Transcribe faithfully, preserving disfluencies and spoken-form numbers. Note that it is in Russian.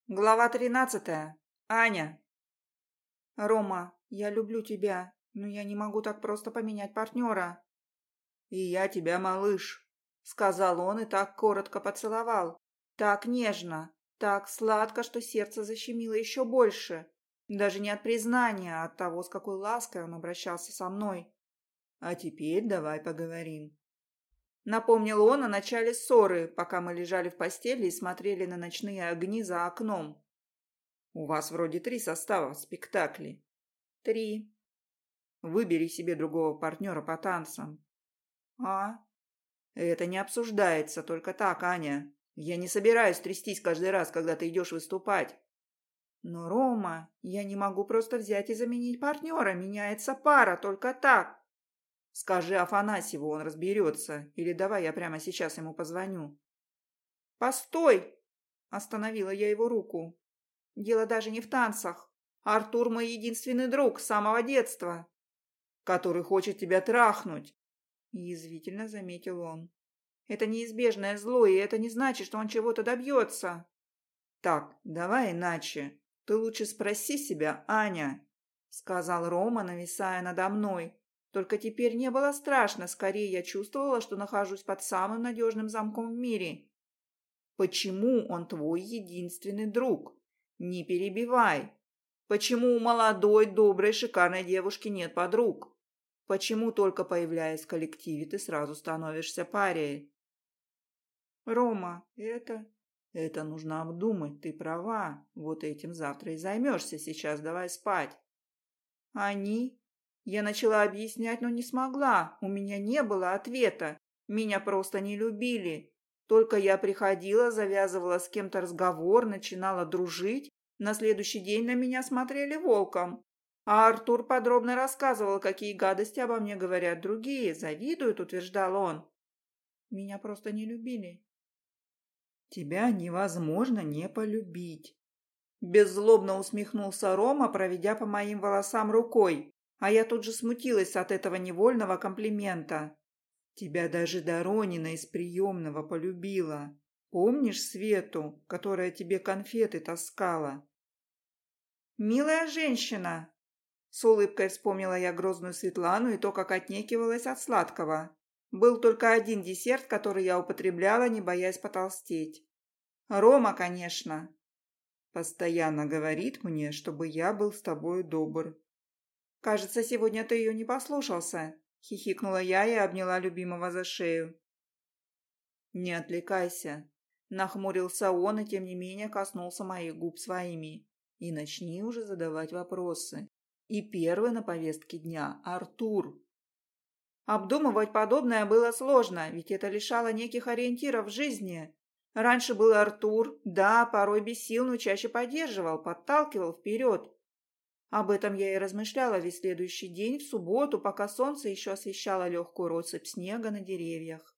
Глава тринадцатая. Аня. Рома, я люблю тебя, но я не могу так просто поменять партнера. И я тебя, малыш, сказал он и так коротко поцеловал. Так нежно, так сладко, что сердце защемило еще больше. Даже не от признания, а от того, с какой лаской он обращался со мной. А теперь давай поговорим. Напомнил он о начале ссоры, пока мы лежали в постели и смотрели на ночные огни за окном. У вас вроде три состава в спектакле. Три. Выбери себе другого партнера по танцам. А? Это не обсуждается, только так, Аня. Я не собираюсь трястись каждый раз, когда ты идешь выступать. Но, Рома, я не могу просто взять и заменить партнера. Меняется пара, только так. Скажи Афанасьеву, он разберется. Или давай я прямо сейчас ему позвоню. Постой! Остановила я его руку. Дело даже не в танцах. Артур мой единственный друг с самого детства, который хочет тебя трахнуть, язвительно заметил он. Это неизбежное зло, и это не значит, что он чего-то добьется. Так, давай иначе. Ты лучше спроси себя, Аня, сказал Рома, нависая надо мной. Только теперь не было страшно, скорее я чувствовала, что нахожусь под самым надежным замком в мире. Почему он твой единственный друг? Не перебивай. Почему у молодой, доброй, шикарной девушки нет подруг? Почему, только появляясь в коллективе, ты сразу становишься парией? Рома, это... Это нужно обдумать, ты права. Вот этим завтра и займешься, сейчас давай спать. Они? Я начала объяснять, но не смогла. У меня не было ответа. Меня просто не любили. Только я приходила, завязывала с кем-то разговор, начинала дружить. На следующий день на меня смотрели волком. А Артур подробно рассказывал, какие гадости обо мне говорят другие. Завидуют, утверждал он. Меня просто не любили. Тебя невозможно не полюбить. Беззлобно усмехнулся Рома, проведя по моим волосам рукой. А я тут же смутилась от этого невольного комплимента. Тебя даже Доронина из приемного полюбила. Помнишь Свету, которая тебе конфеты таскала? «Милая женщина!» С улыбкой вспомнила я грозную Светлану и то, как отнекивалась от сладкого. Был только один десерт, который я употребляла, не боясь потолстеть. Рома, конечно. Постоянно говорит мне, чтобы я был с тобой добр. Кажется, сегодня ты ее не послушался. Хихикнула я и обняла любимого за шею. Не отвлекайся. Нахмурился он и, тем не менее, коснулся моих губ своими. И начни уже задавать вопросы. И первый на повестке дня – Артур. Обдумывать подобное было сложно, ведь это лишало неких ориентиров в жизни. Раньше был Артур, да, порой бесил, но чаще поддерживал, подталкивал вперед. Об этом я и размышляла весь следующий день, в субботу, пока солнце еще освещало легкую россыпь снега на деревьях.